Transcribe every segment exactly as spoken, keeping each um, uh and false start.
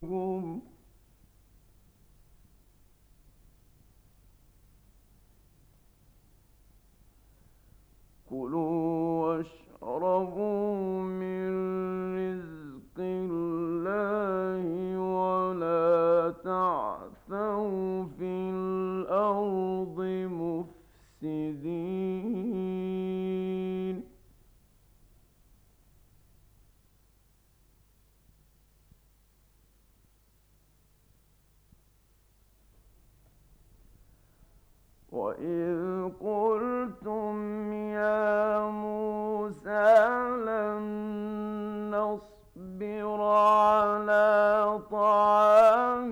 لكم كلوا واشربوا من رزق الله ولا تعثوا في الأرض مفسدين. وَإِذْ قُلْتُمْ يَا مُوسَىٰ لَن نَّصْبِرَ عَلَىٰ طَعَامٍ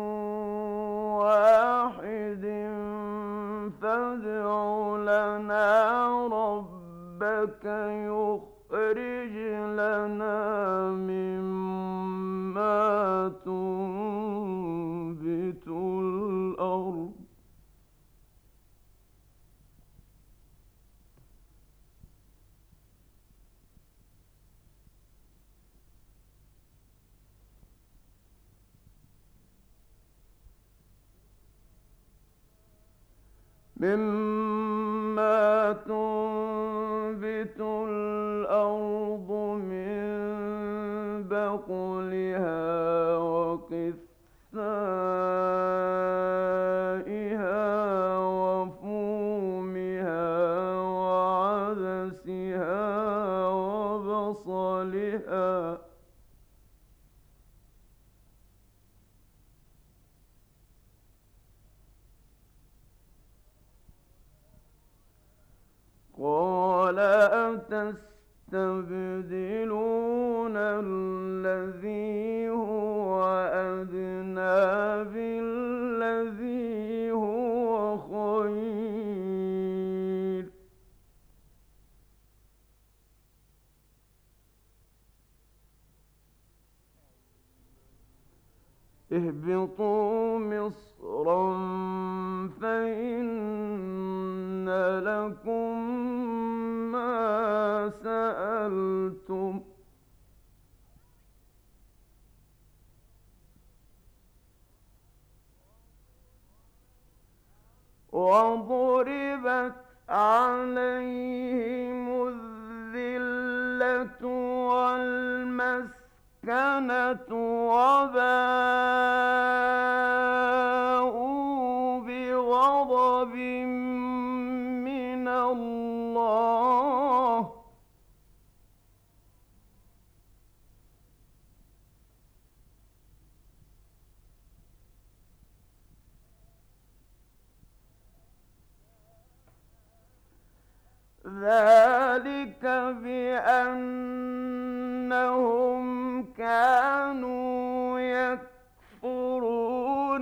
وَاحِدٍ فَادْعُ لَنَا رَبَّكَ يُخْرِجْ لَنَا مِمَّا تُنبِتُ الْأَرْضُ مما تنبت الأرض من بقلها وقثائها وفومها وعدسها وبصلها قال أتستبدلون الذي هو أدنى بالذي هو خير اهبطوا مصرا فإن لكم ما سألتم وضربت عليهم الذلة والمسكنة وباءوا بغضب من الله ذلك بأنهم كانوا يكفرون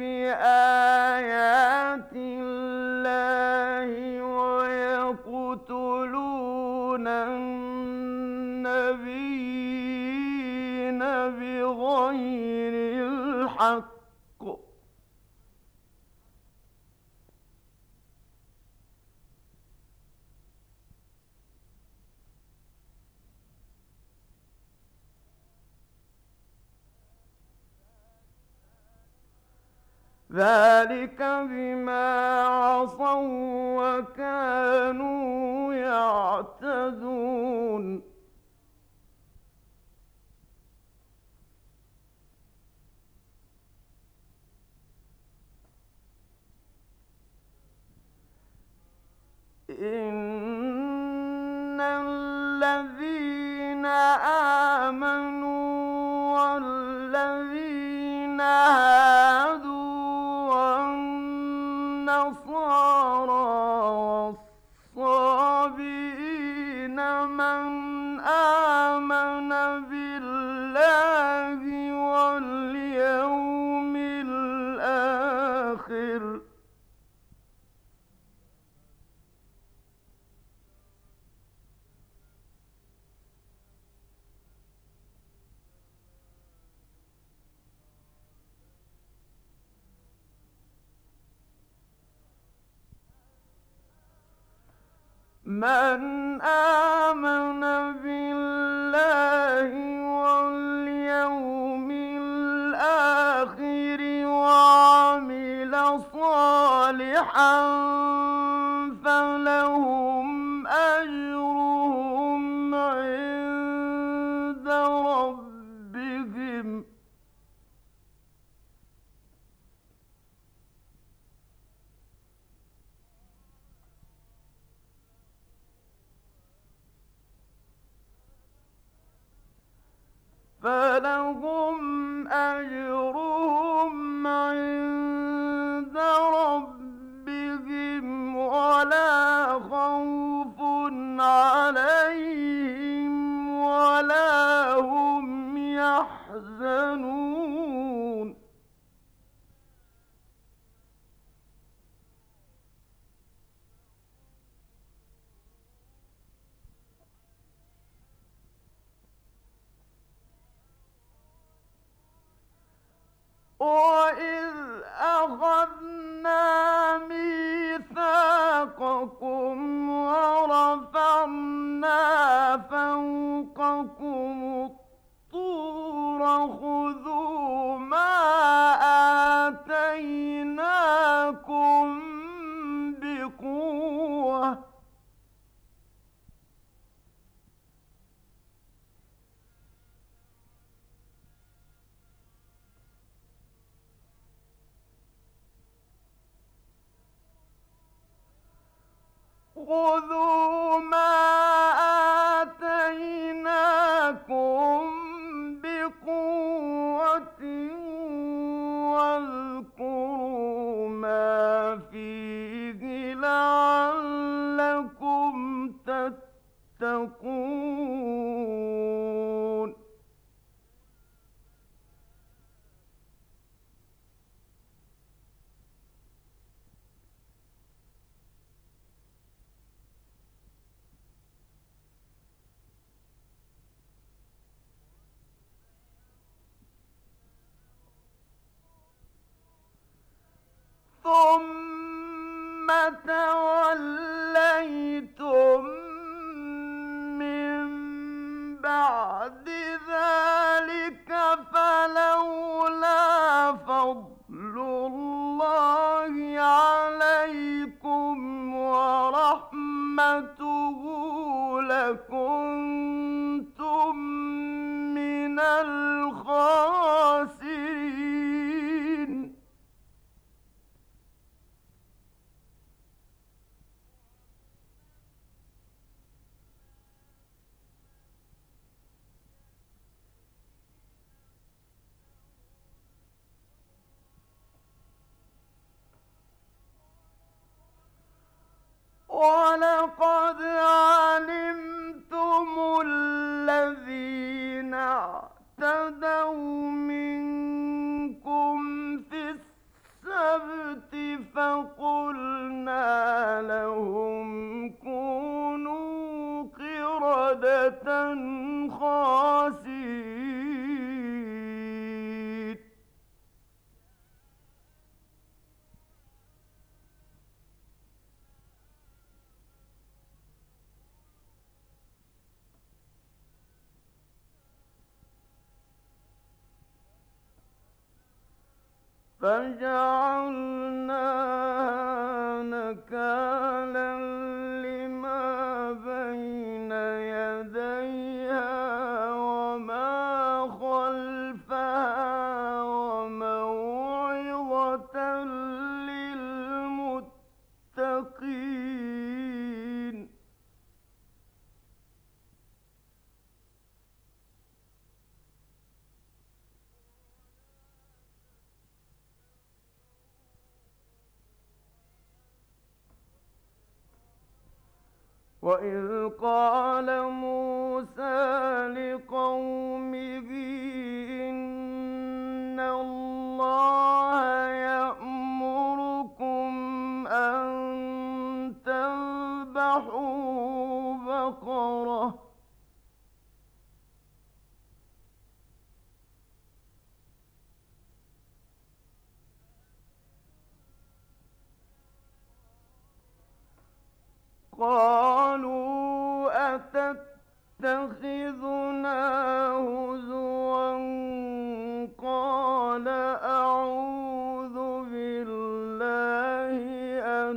بآيات الله ويقتلون النبيين بغير الحق ذلك بما عصوا وكانوا يعتدون إن الذين آمنوا والذين هادوا والنصارى والصابئين من آمن بالله واليوم الآخر من آمن بالله واليوم الآخر صالحا فلهم أجرهم عند ربهم فلهم أجرهم عند ربهم ولا خوف عليهم ولا هم يحزنون وَإِذْ أَخَذْنَا مِيثَاقَكُمْ وَرَفَعْنَا فَوْقَكُمُ الطُّورَ خُذُوا مَا آتَيْنَاكُمْ بِقُوَّةٍ خذوا ما آتيناكم بقوة واذكروا ما فيه لعلكم تتقون ثم توليتم من بعد ذلك فلولا فضل الله عليكم ورحمته لكنتم من الخاسرين وَلَقَدْ عَلِمْتُمُ الَّذِينَ اعْتَدَوْا مِنكُمْ فِي السَّبْتِ فَقُلْنَا لَهُمْ كُونُوا قِرَدَةً خَاسِئِينَ فَجَعَلْنَاهَا نَكَالًا لِّمَا بَيْنَ يَدَيْهَا وَمَا خَلْفَهَا وَمَوْعِظَةً لِّلْمُتَّقِينَ وَإِذْ قَالَ مُوسَىٰ لِقَوْمِهِ إِنَّ اللَّهَ يَأْمُرُكُمْ أَن تَذْبَحُوا بَقَرَةً قَالُوا أَتَتَّخِذُنَا هُزُوًا قَالَ أَعُوذُ بِاللَّهِ أَن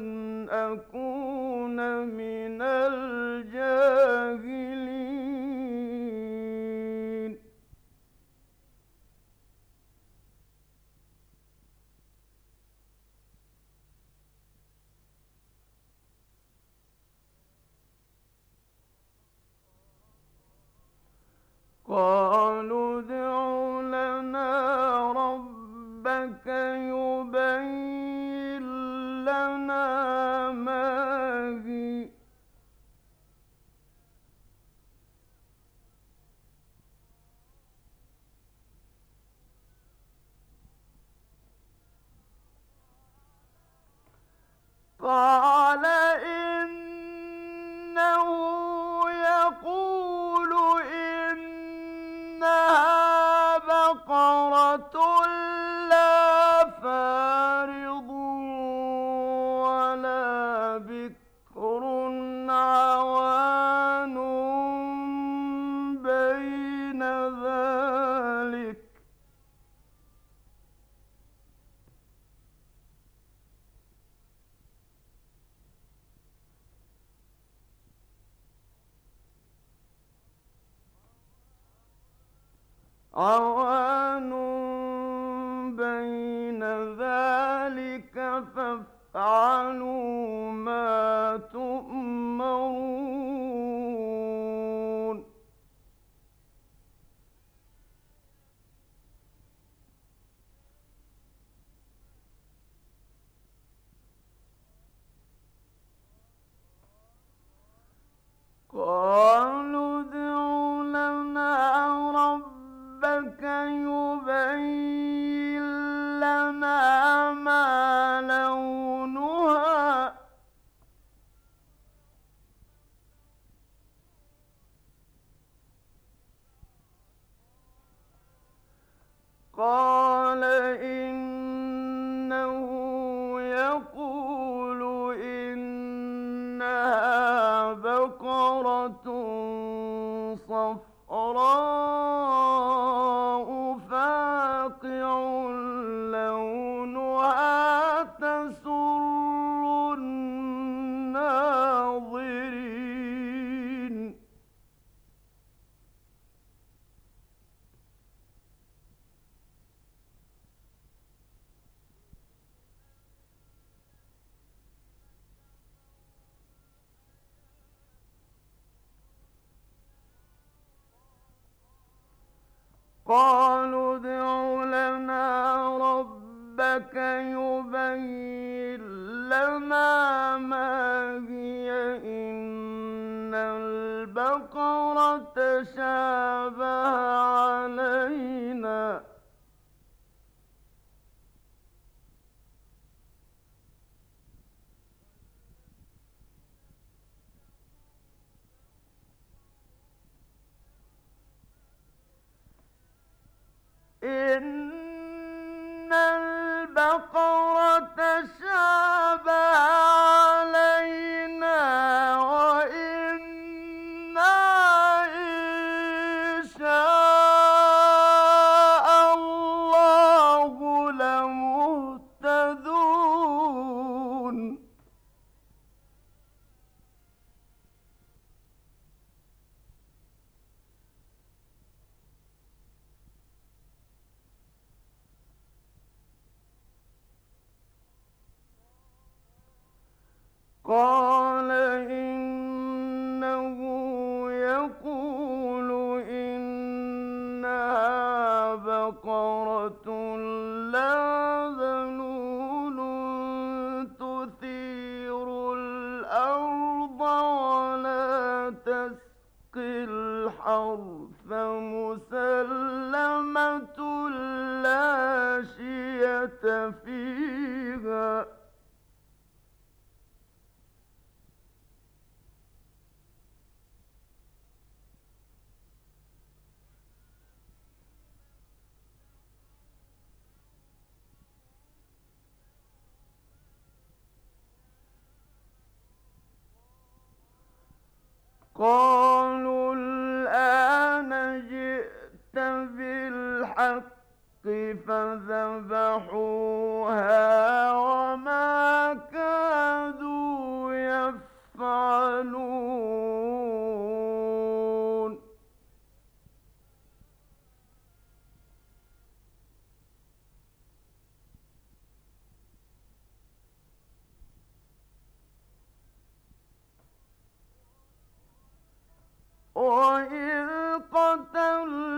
قالوا ادع لنا ربك يبين لنا ما هي. قال إنه يقول إنها بقرة لا فارض ولا بكر عوان بين ذلك. عوان بين ذلك فافعلوا ما تؤمرون. قالوا ادع لنا ربك يبين لنا ما لونها. قال إنه يقول إنها بقرة صفراء فاقع لونها تسر الناظرين. قالوا ادع لنا ربك يبين لنا ما هي إن البقرة تشابه علينا. إن البقرة تشابه علينا وإنا إن شاء الله لمهتدون. قال إنه يقول إنها بقرة لا ذلول تثير الأرض ولا تسقي الحرث مسلمة لا شية فيها. قالوا الآن جئت بالحق فذبحوها وما كادوا يفعلون. وإذ قتلنا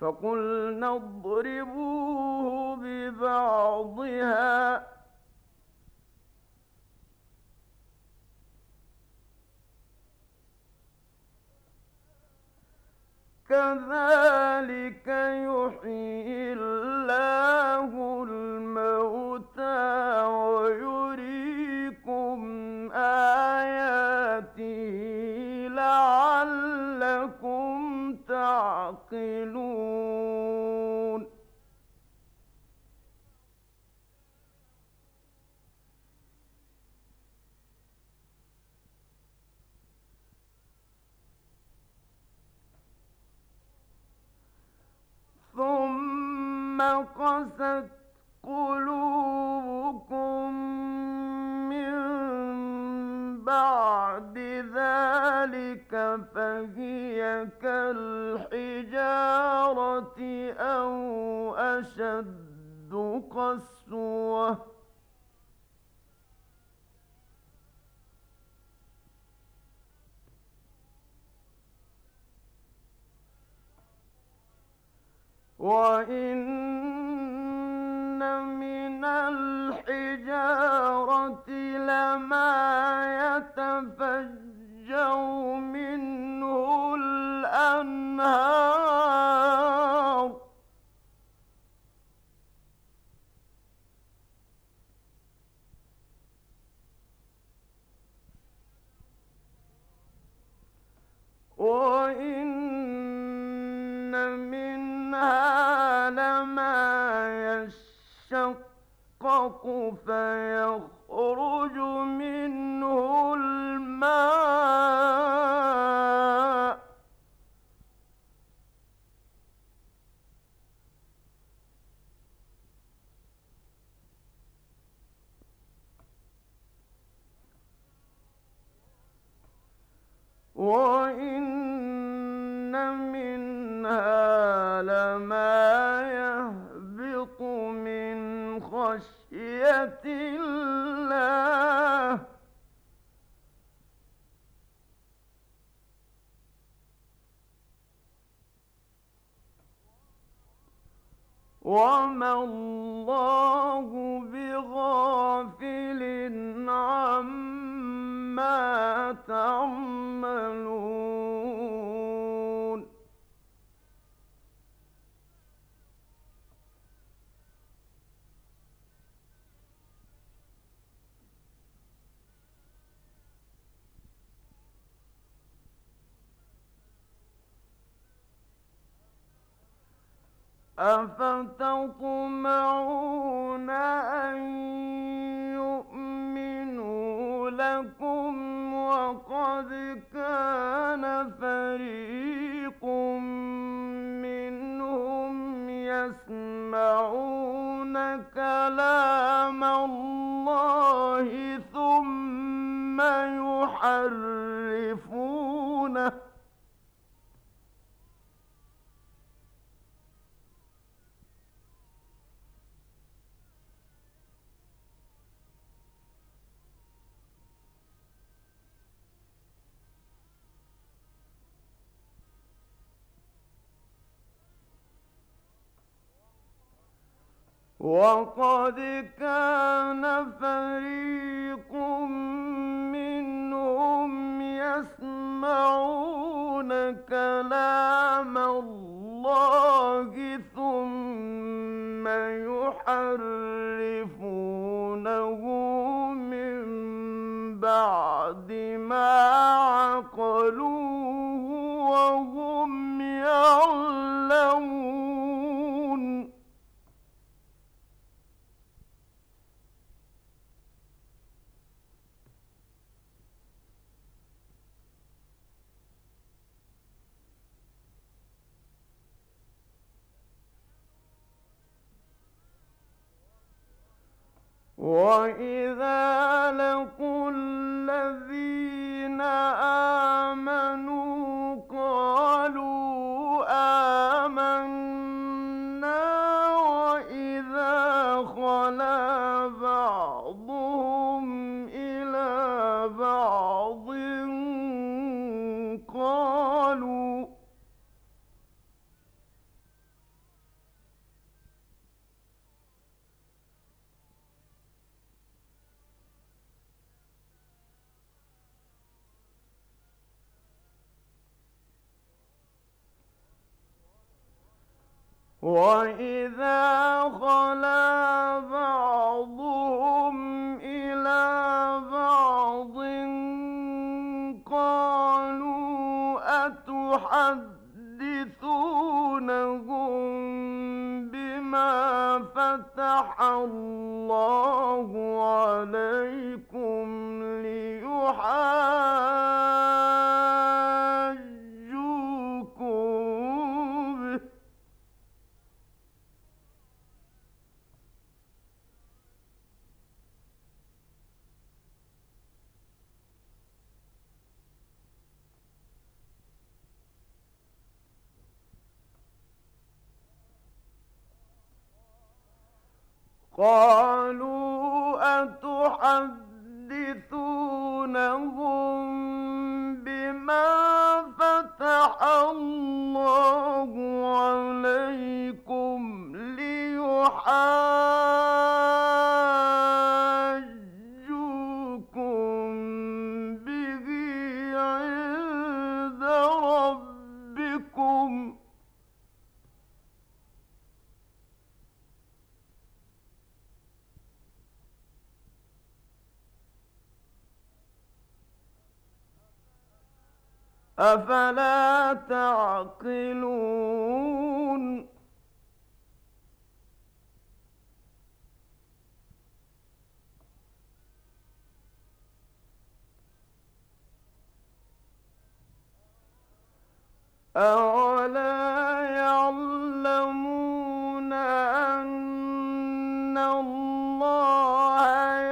فقلنا اضربوه ببعضها كذلك يحيي الله الموتى ويريكم آياته لعلكم تعقلون ثم قست قلوبكم من بعد ذلك فهي كالحجارة أو أشد قسوة وَإِنَّ مِنَ الْحِجَارَةِ لَمَا يَتَفَجَّرُ مِنْهُ الْأَنْهَارُ وَإِنَّ مِنْهَا لَمَا يَشَّقَّقُ فَيَخْرُجُ مِنْهُ الْمَاءُ وَإِنَّ مِنْهَا لَمَا يَهْبِطُ مِنْ خَشْيَةِ اللَّهِ وَمَا اللَّهُ بِغَافِلٍ عَمَّا تَعْمَلُونَ أَفَتَطْمَعُونَ أَن يُؤْمِنُوا لَكُمْ وَقَدْ كَانَ فَرِيقٌ مِّنْهُمْ يَسْمَعُونَ كَلَامَ اللَّهِ ثُمَّ يُحَرِّفُونَهُ وَقَدْ كَانَ فَرِيقٌ مِّنْهُمْ يَسْمَعُونَ كَلَامَ اللَّهِ ثُمَّ يُحَرِّفُونَهُ مِن بَعْدِ مَا عَقَلُوهُ وَهُمْ يَعْلَمُونَ وَإِذَا لَقُوا الَّذِينَ آمَنُوا قَالُوا آمَنَّا وَإِذَا خَلَا بَعْضُهُمْ إِلَىٰ بَعْضٍ قَالُوا وإذا خلا بعضهم إلى بعض قالوا أتحدثونهم بما فتح الله عليكم ليحاجوكم به. قالوا أتحدثونهم بما فتح الله عليكم ليحاجوكم به عند ربكم. أفلا تعقلون. أولا يعلمون أن الله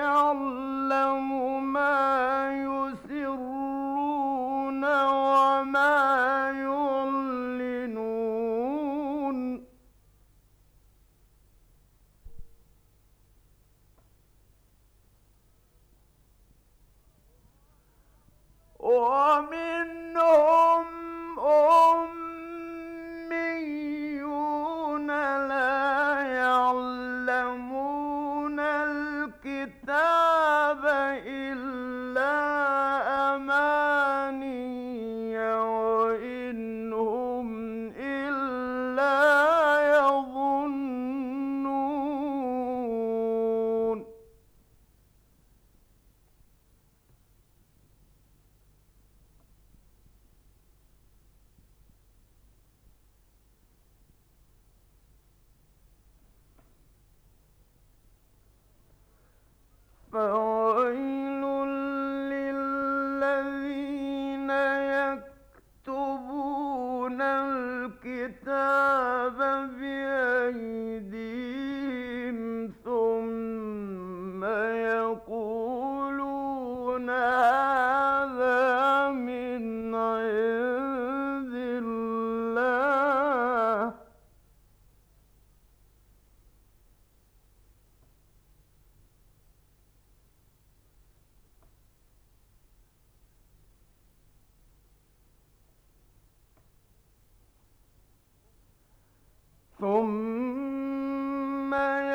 يعلم ما يسرون وما يعلنون. ومنهم أميون لا يعلمون الكتاب إلا أماني وإن هم إلا يظنون. فويل للذين يكتبون الكتاب بأيديهم ثم يقولون هذا من عند الله ثم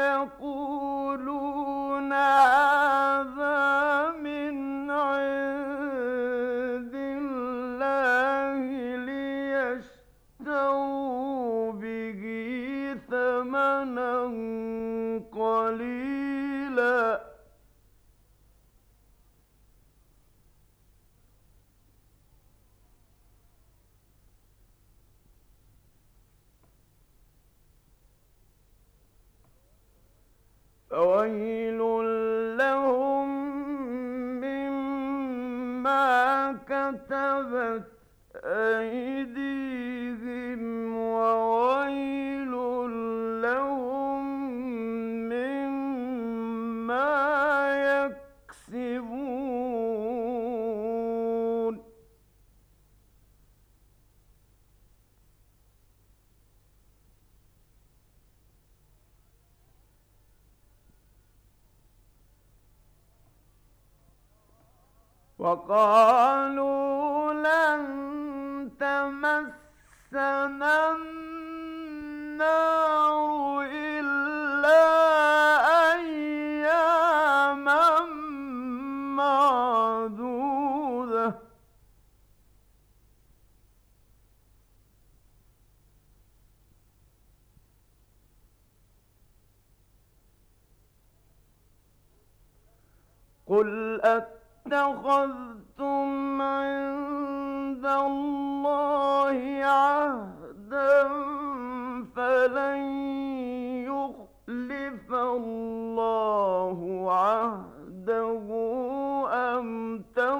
يقولون هذا من عند الله ليشتروا به ثمنا قليلا. فويل لهم مما كتبت أيديهم وويل لهم مما يكسبون. وقالوا لن تمسنا النار إلا أياما معدودة قل أتخذتم عند الله عهدا فلن يخلف الله عهده أم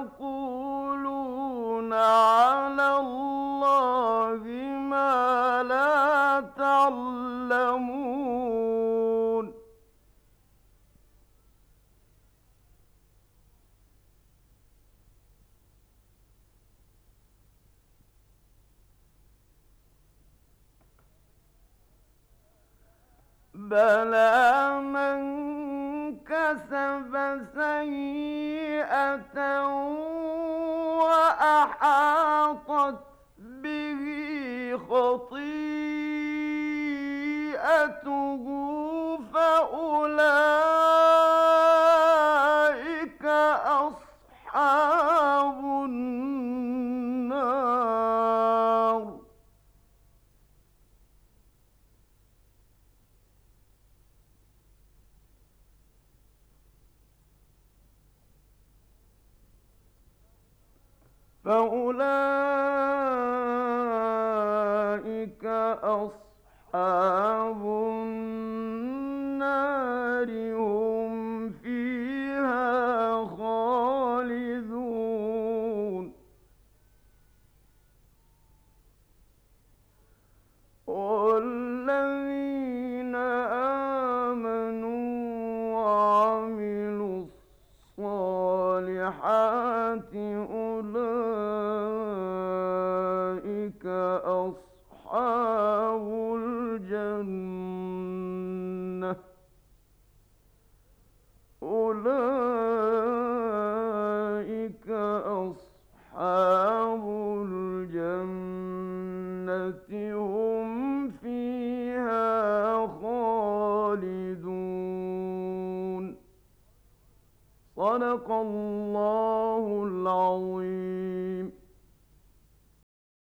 تقولون على الله ما لا تعلمون بلى من كسب سيئة وأحاطت به خطيئته فأولئك أصحاب النار فأولئك أصحاب النار هم فيها خالدون والذين آمنوا وعملوا الصالحات أولئك أصحاب الجنة أولئك أصحاب الجنة هم فيها خالدون صدق الله